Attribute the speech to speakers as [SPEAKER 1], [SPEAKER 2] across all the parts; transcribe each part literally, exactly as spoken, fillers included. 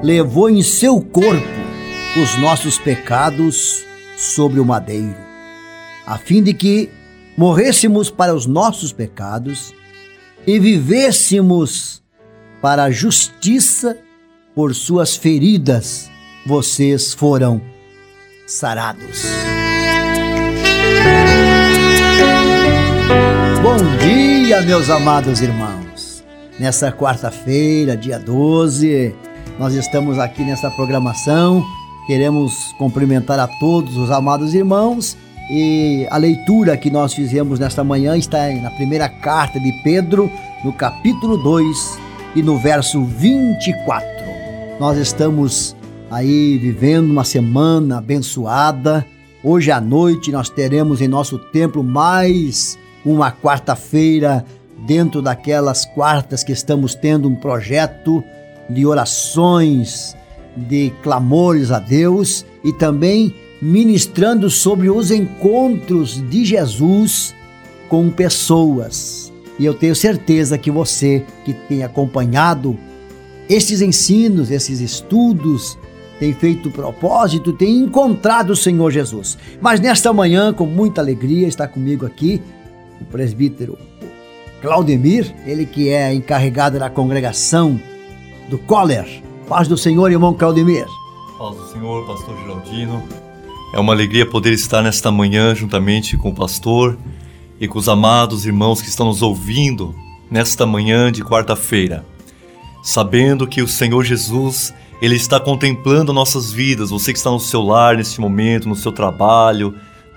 [SPEAKER 1] levou em seu corpo os nossos pecados sobre o madeiro, a fim de que morrêssemos para os nossos pecados e vivêssemos para a justiça. Por suas feridas vocês foram sarados. Bom dia, meus amados irmãos. Nessa quarta-feira, dia doze, nós estamos aqui nessa programação. Queremos cumprimentar a todos os amados irmãos, e a leitura que nós fizemos nesta manhã está na primeira carta de Pedro, no capítulo dois e no verso vinte e quatro. Nós estamos aí vivendo uma semana abençoada. Hoje à noite nós teremos em nosso templo mais uma quarta-feira, dentro daquelas quartas que estamos tendo um projeto de orações, de clamores a Deus, e também ministrando sobre os encontros de Jesus com pessoas. E eu tenho certeza que você que tem acompanhado estes ensinos, esses estudos, tem feito propósito, tem encontrado o Senhor Jesus. Mas nesta manhã, com muita alegria, está comigo aqui o presbítero Claudemir, ele que é encarregado da congregação do Coller. Paz do Senhor, irmão Claudemir.
[SPEAKER 2] Paz do Senhor, pastor Geraldino. É uma alegria poder estar nesta manhã juntamente com o pastor e com os amados irmãos que estão nos ouvindo nesta manhã de quarta-feira, sabendo que o Senhor Jesus, Ele está contemplando nossas vidas. Você que está no seu lar neste momento, no seu trabalho,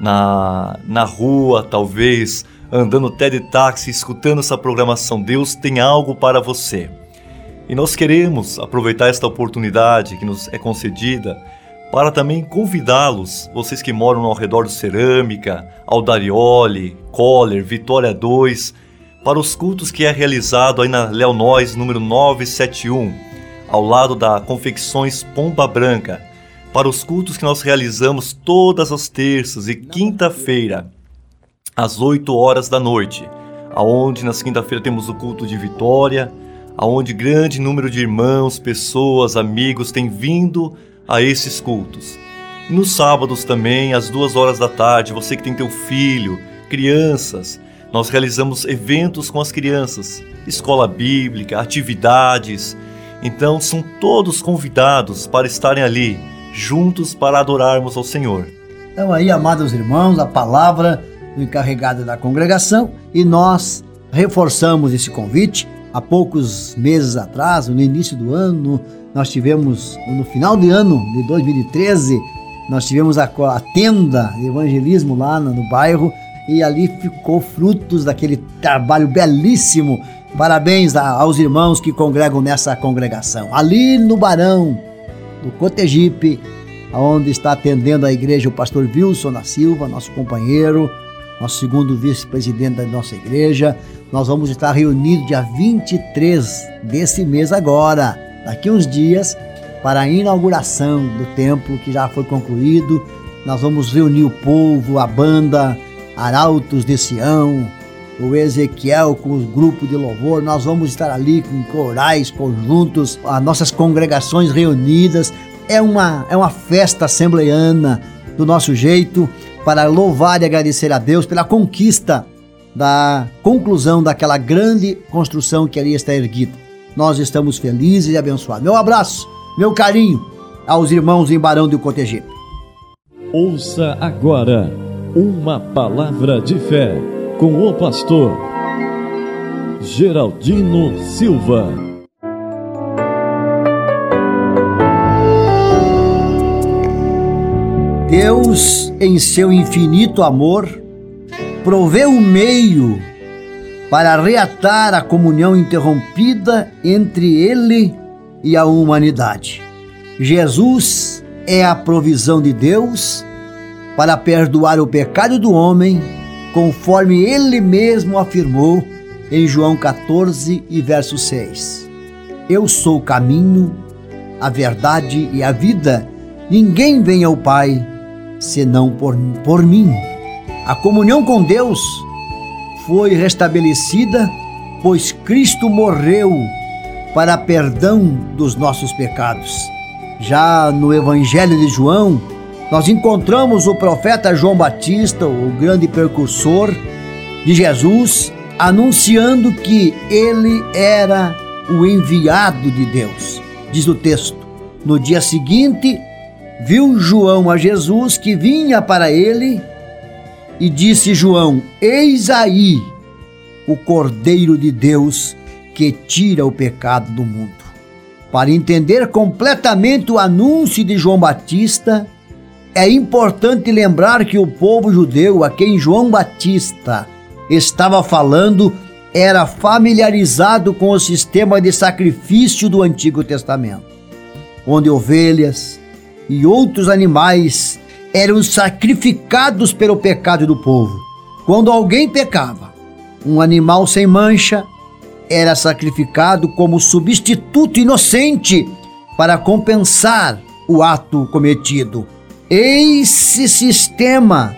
[SPEAKER 2] na, na rua, talvez, andando até de táxi, escutando essa programação, Deus tem algo para você. E nós queremos aproveitar esta oportunidade que nos é concedida para também convidá-los, vocês que moram ao redor do Cerâmica, Aldarioli, Coller, Vitória dois, para os cultos que é realizado aí na Leonóis, número novecentos e setenta e um, ao lado da Confecções Pomba Branca, para os cultos que nós realizamos todas as terças e quinta-feira, às oito horas da noite, aonde nas quinta-feira temos o culto de Vitória, aonde grande número de irmãos, pessoas, amigos têm vindo a esses cultos. Nos sábados também, às duas horas da tarde, você que tem teu filho, crianças, nós realizamos eventos com as crianças, escola bíblica, atividades. Então são todos convidados para estarem ali, juntos para adorarmos ao Senhor.
[SPEAKER 1] Então aí, amados irmãos, a palavra do encarregado da congregação, e nós reforçamos esse convite. Há poucos meses atrás, no início do ano, nós tivemos, no final de ano de dois mil e treze, nós tivemos a, a tenda de evangelismo lá no, no bairro, e ali ficou frutos daquele trabalho belíssimo. Parabéns a, aos irmãos que congregam nessa congregação. Ali no Barão do Cotegipe, onde está atendendo a igreja o pastor Wilson da Silva, nosso companheiro, nosso segundo vice-presidente da nossa igreja. Nós vamos estar reunidos dia vinte e três desse mês agora, daqui uns dias, para a inauguração do templo que já foi concluído. Nós vamos reunir o povo, a banda Arautos de Sião, o Ezequiel com o grupo de louvor. Nós vamos estar ali com corais, conjuntos, as nossas congregações reunidas. É uma, é uma festa assembleiana do nosso jeito, para louvar e agradecer a Deus pela conquista da conclusão daquela grande construção que ali está erguida. Nós estamos felizes e abençoados. Meu abraço, meu carinho aos irmãos em Barão do Cotegipe.
[SPEAKER 3] Ouça agora uma palavra de fé com o pastor Geraldino Silva.
[SPEAKER 1] Deus, em seu infinito amor, proveu um meio para reatar a comunhão interrompida entre Ele e a humanidade. Jesus é a provisão de Deus para perdoar o pecado do homem, conforme Ele mesmo afirmou em João catorze e verso seis. Eu sou o caminho, a verdade e a vida. Ninguém vem ao Pai senão por, por mim. A comunhão com Deus foi restabelecida, pois Cristo morreu para perdão dos nossos pecados. Já no Evangelho de João, nós encontramos o profeta João Batista, o grande precursor de Jesus, anunciando que ele era o enviado de Deus. Diz o texto: no dia seguinte, viu João a Jesus que vinha para ele, e disse João: eis aí o Cordeiro de Deus que tira o pecado do mundo. Para entender completamente o anúncio de João Batista, é importante lembrar que o povo judeu a quem João Batista estava falando era familiarizado com o sistema de sacrifício do Antigo Testamento, onde ovelhas e outros animais eram sacrificados pelo pecado do povo. Quando alguém pecava, um animal sem mancha era sacrificado como substituto inocente para compensar o ato cometido. Esse sistema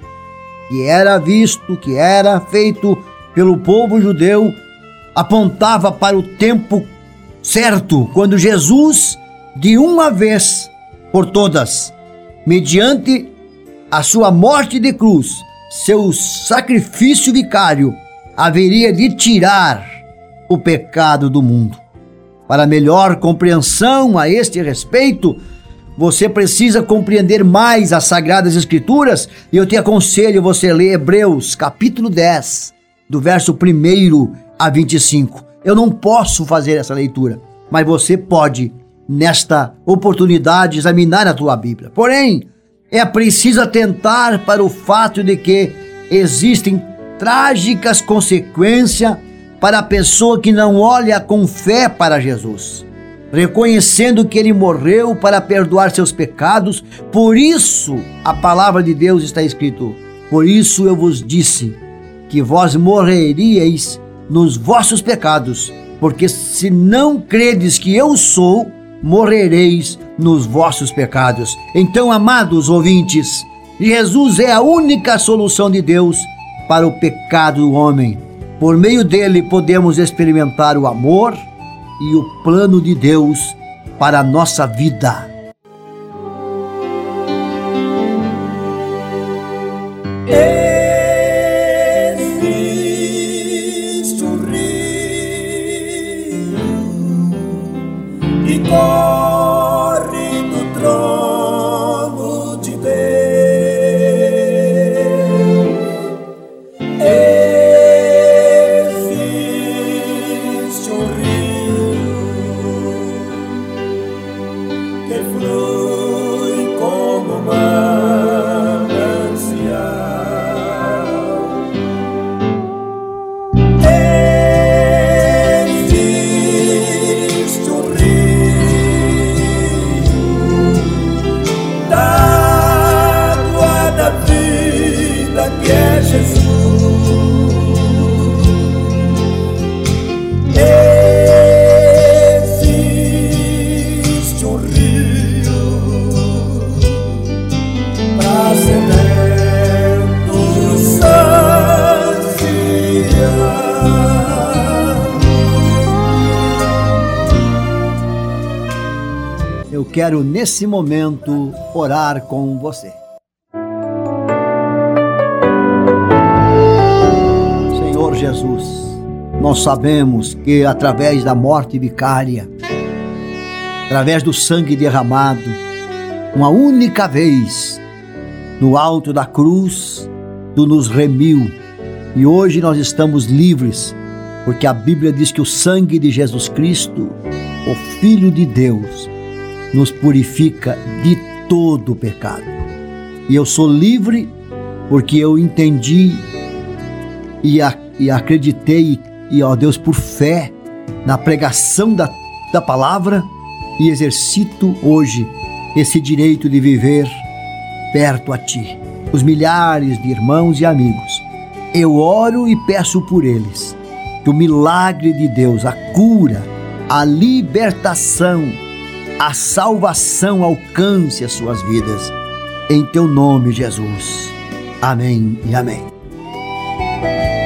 [SPEAKER 1] que era visto, que era feito pelo povo judeu, apontava para o tempo certo, quando Jesus, de uma vez por todas, mediante a sua morte de cruz, seu sacrifício vicário, haveria de tirar o pecado do mundo. Para melhor compreensão a este respeito, você precisa compreender mais as Sagradas Escrituras, e eu te aconselho você ler Hebreus capítulo dez, do verso primeiro a vinte e cinco. Eu não posso fazer essa leitura, mas você pode, nesta oportunidade, examinar a tua Bíblia. Porém, é preciso atentar para o fato de que existem trágicas consequências para a pessoa que não olha com fé para Jesus, reconhecendo que ele morreu para perdoar seus pecados. Por isso a palavra de Deus está escrito: por isso eu vos disse que vós morreríeis nos vossos pecados, porque se não credes que eu sou, morrereis nos vossos pecados. Então, amados ouvintes, Jesus é a única solução de Deus para o pecado do homem. Por meio dele podemos experimentar o amor e o plano de Deus para a nossa vida.
[SPEAKER 4] Existe um rio que corre do trono de Deus. Existe um rio que flui como manancial. Existe um rio da água da vida que é Jesus. Existe um rio pra sedentos saciar.
[SPEAKER 1] Eu quero nesse momento orar com você. Senhor Jesus, nós sabemos que através da morte vicária, através do sangue derramado, uma única vez, no alto da cruz, Tu nos remiu, e hoje nós estamos livres, porque a Bíblia diz que o sangue de Jesus Cristo, o Filho de Deus, nos purifica de todo o pecado. E eu sou livre porque eu entendi e, a, e acreditei, e ó Deus, por fé, na pregação da, da palavra, e exercito hoje esse direito de viver perto a Ti. Os milhares de irmãos e amigos, eu oro e peço por eles que o milagre de Deus, a cura, a libertação, a salvação alcance as suas vidas. Em Teu nome, Jesus. Amém e amém.